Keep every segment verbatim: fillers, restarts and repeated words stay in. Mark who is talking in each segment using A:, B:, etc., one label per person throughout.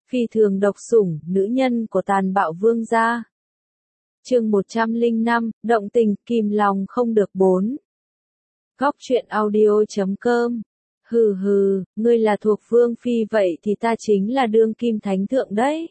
A: Phi thường độc sủng, nữ nhân của tàn bạo vương gia. Chương một trăm lẻ năm, động tình, kìm lòng không được bốn. Góc truyện audio chấm com. Hừ hừ, ngươi là thuộc vương phi vậy thì ta chính là đương kim thánh thượng đấy.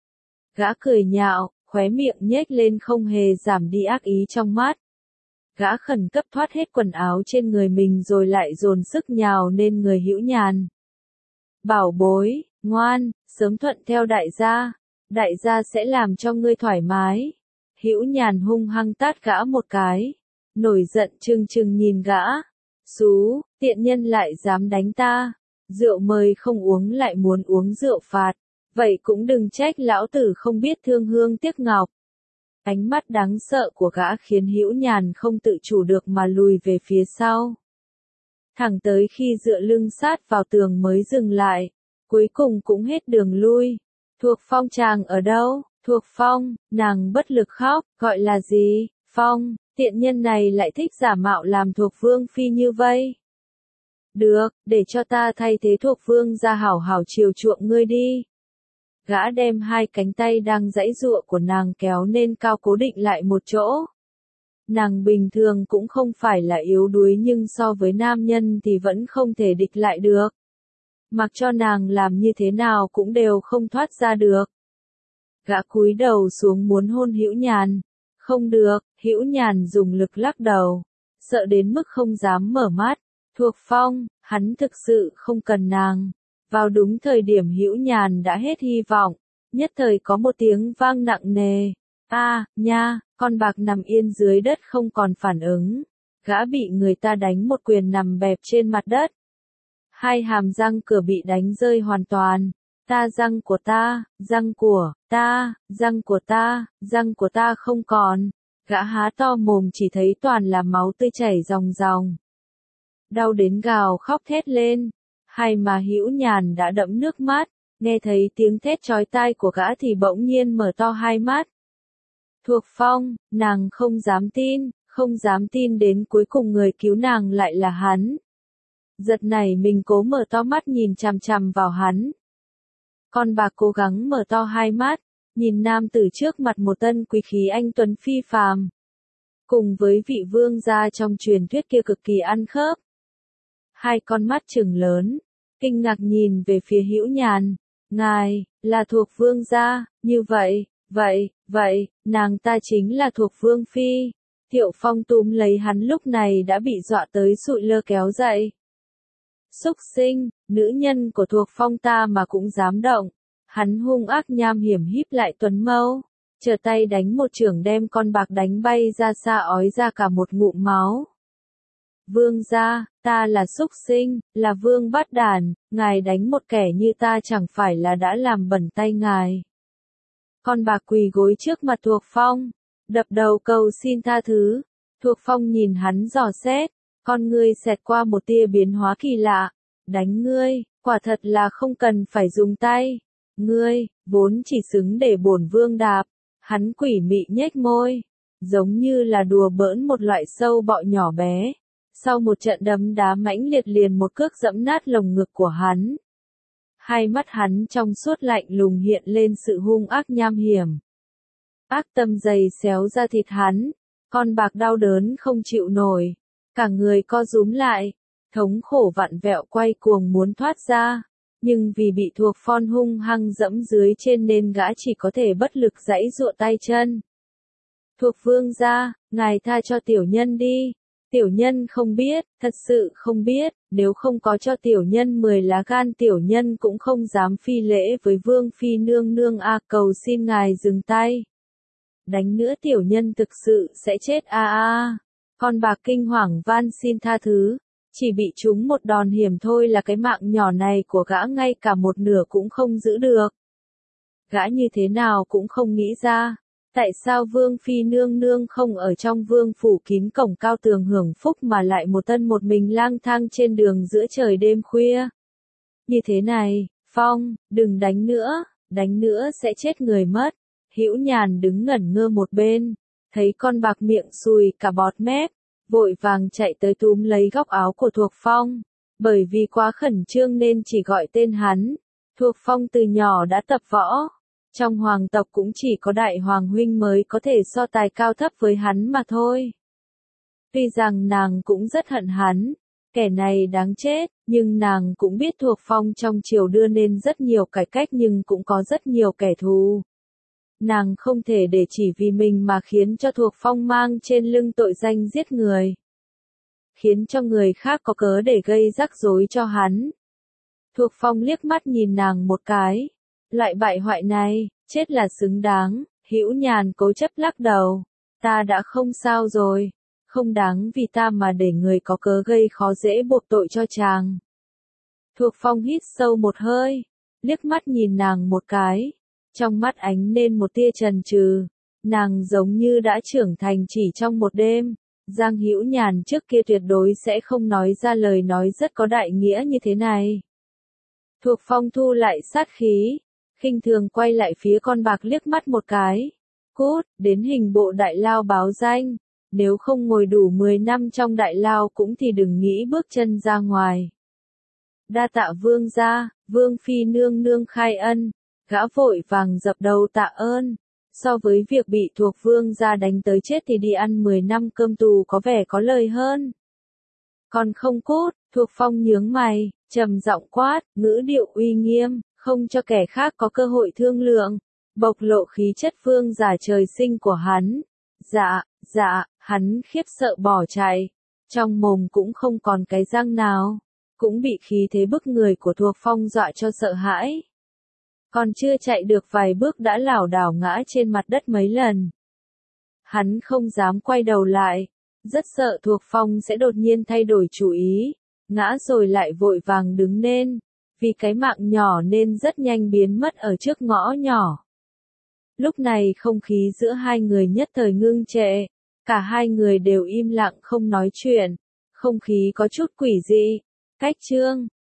A: Gã cười nhạo, khóe miệng nhếch lên không hề giảm đi ác ý trong mắt. Gã khẩn cấp thoát hết quần áo trên người mình rồi lại dồn sức nhào lên người Hữu Nhàn. Bảo bối, ngoan, sớm thuận theo đại gia, đại gia sẽ làm cho ngươi thoải mái. Hữu Nhàn hung hăng tát gã một cái, nổi giận trừng trừng nhìn gã. Xú, tiện nhân lại dám đánh ta, rượu mời không uống lại muốn uống rượu phạt, vậy cũng đừng trách lão tử không biết thương hương tiếc ngọc. Ánh mắt đáng sợ của gã khiến Hữu Nhàn không tự chủ được mà lùi về phía sau. Thẳng tới khi dựa lưng sát vào tường mới dừng lại, cuối cùng cũng hết đường lui. Thuộc Phong chàng ở đâu? Thuộc Phong, nàng bất lực khóc, gọi là gì? Phong, tiện nhân này lại thích giả mạo làm thuộc vương phi như vây. Được, để cho ta thay thế thuộc vương ra hảo hảo chiều chuộng ngươi đi. Gã đem hai cánh tay đang giãy giụa của nàng kéo nên cao cố định lại một chỗ. Nàng bình thường cũng không phải là yếu đuối nhưng so với nam nhân thì vẫn không thể địch lại được. Mặc cho nàng làm như thế nào cũng đều không thoát ra được. Gã cúi đầu xuống muốn hôn Hữu Nhàn. Không được, Hữu Nhàn dùng lực lắc đầu. Sợ đến mức không dám mở mắt. Thuộc Phong, hắn thực sự không cần nàng. Vào đúng thời điểm Hữu Nhàn đã hết hy vọng. Nhất thời có một tiếng vang nặng nề. A, à, nha, con bạc nằm yên dưới đất không còn phản ứng. Gã bị người ta đánh một quyền nằm bẹp trên mặt đất. Hai hàm răng cửa bị đánh rơi hoàn toàn. Ta răng của ta, răng của ta, răng của ta, răng của ta không còn. Gã há to mồm chỉ thấy toàn là máu tươi chảy ròng ròng. Đau đến gào khóc thét lên. Hay mà Hữu Nhàn đã đẫm nước mắt, nghe thấy tiếng thét chói tai của gã thì bỗng nhiên mở to hai mắt. Thuộc Phong, nàng không dám tin, không dám tin đến cuối cùng người cứu nàng lại là hắn. Giật này mình cố mở to mắt nhìn chằm chằm vào hắn. Con bạc cố gắng mở to hai mắt, nhìn nam tử trước mặt một tân quý khí anh tuấn phi phàm. Cùng với vị vương gia trong truyền thuyết kia cực kỳ ăn khớp. Hai con mắt trừng lớn, kinh ngạc nhìn về phía Hữu Nhàn. Ngài, là thuộc vương gia, như vậy, vậy, vậy, nàng ta chính là thuộc vương phi. Thiệu Phong túm lấy hắn lúc này đã bị dọa tới sụi lơ kéo dậy. Xúc sinh, nữ nhân của thuộc Phong ta mà cũng dám động. Hắn hung ác nham hiểm híp lại tuấn mâu, trở tay đánh một chưởng đem con bạc đánh bay ra xa ói ra cả một ngụm máu. Vương gia, ta là xúc sinh, là vương bát đàn, ngài đánh một kẻ như ta chẳng phải là đã làm bẩn tay ngài. Con bạc quỳ gối trước mặt Thuộc Phong, đập đầu cầu xin tha thứ. Thuộc Phong nhìn hắn dò xét, con ngươi xẹt qua một tia biến hóa kỳ lạ. Đánh ngươi, quả thật là không cần phải dùng tay. Ngươi, vốn chỉ xứng để bổn vương đạp. Hắn quỷ mị nhếch môi, giống như là đùa bỡn một loại sâu bọ nhỏ bé. Sau một trận đấm đá mãnh liệt liền một cước dẫm nát lồng ngực của hắn. Hai mắt hắn trong suốt lạnh lùng hiện lên sự hung ác nham hiểm. Ác tâm dày xéo ra thịt hắn, con bạc đau đớn không chịu nổi, cả người co rúm lại, thống khổ vặn vẹo quay cuồng muốn thoát ra, nhưng vì bị Thuộc Phong hung hăng dẫm dưới trên nên gã chỉ có thể bất lực giãy giụa tay chân. Thuộc vương gia, ngài tha cho tiểu nhân đi. Tiểu nhân không biết, thật sự không biết, nếu không có cho tiểu nhân mười lá gan tiểu nhân cũng không dám phi lễ với vương phi nương nương a, cầu xin ngài dừng tay. Đánh nữa tiểu nhân thực sự sẽ chết a a. Con bạc kinh hoàng van xin tha thứ, chỉ bị trúng một đòn hiểm thôi là cái mạng nhỏ này của gã ngay cả một nửa cũng không giữ được. Gã như thế nào cũng không nghĩ ra. Tại sao vương phi nương nương không ở trong vương phủ kín cổng cao tường hưởng phúc mà lại một thân một mình lang thang trên đường giữa trời đêm khuya? Như thế này, Phong, đừng đánh nữa, đánh nữa sẽ chết người mất. Hữu Nhàn đứng ngẩn ngơ một bên, thấy con bạc miệng sùi cả bọt mép, vội vàng chạy tới túm lấy góc áo của Thuộc Phong. Bởi vì quá khẩn trương nên chỉ gọi tên hắn. Thuộc Phong từ nhỏ đã tập võ. Trong hoàng tộc cũng chỉ có đại hoàng huynh mới có thể so tài cao thấp với hắn mà thôi. Tuy rằng nàng cũng rất hận hắn, kẻ này đáng chết, nhưng nàng cũng biết Thuộc Phong trong triều đưa nên rất nhiều cải cách nhưng cũng có rất nhiều kẻ thù. Nàng không thể để chỉ vì mình mà khiến cho Thuộc Phong mang trên lưng tội danh giết người. Khiến cho người khác có cớ để gây rắc rối cho hắn. Thuộc Phong liếc mắt nhìn nàng một cái. Loại bại hoại này, chết là xứng đáng. Hữu Nhàn cố chấp lắc đầu. Ta đã không sao rồi. Không đáng vì ta mà để người có cớ gây khó dễ buộc tội cho chàng. Thuộc Phong hít sâu một hơi. Liếc mắt nhìn nàng một cái. Trong mắt ánh lên một tia chần chừ. Nàng giống như đã trưởng thành chỉ trong một đêm. Giang Hữu Nhàn trước kia tuyệt đối sẽ không nói ra lời nói rất có đại nghĩa như thế này. Thuộc Phong thu lại sát khí, khinh thường quay lại phía con bạc liếc mắt một cái. Cút, đến hình bộ đại lao báo danh, nếu không ngồi đủ mười năm trong đại lao cũng thì đừng nghĩ bước chân ra ngoài. Đa tạ vương gia, vương phi nương nương khai ân, gã vội vàng dập đầu tạ ơn. So với việc bị Thuộc vương gia đánh tới chết thì đi ăn mười năm cơm tù có vẻ có lời hơn. Còn không cút, Thuộc Phong nhướng mày, trầm giọng quát, ngữ điệu uy nghiêm, không cho kẻ khác có cơ hội thương lượng, bộc lộ khí chất vương giả trời sinh của hắn. Dạ, dạ, hắn khiếp sợ bỏ chạy, trong mồm cũng không còn cái răng nào, cũng bị khí thế bức người của Thuộc Phong dọa cho sợ hãi. Còn chưa chạy được vài bước đã lảo đảo ngã trên mặt đất mấy lần. Hắn không dám quay đầu lại, rất sợ Thuộc Phong sẽ đột nhiên thay đổi chủ ý, ngã rồi lại vội vàng đứng lên, vì cái mạng nhỏ nên rất nhanh biến mất ở trước ngõ nhỏ. Lúc này không khí giữa hai người nhất thời ngưng trệ, cả hai người đều im lặng không nói chuyện, không khí có chút quỷ dị. Cách chương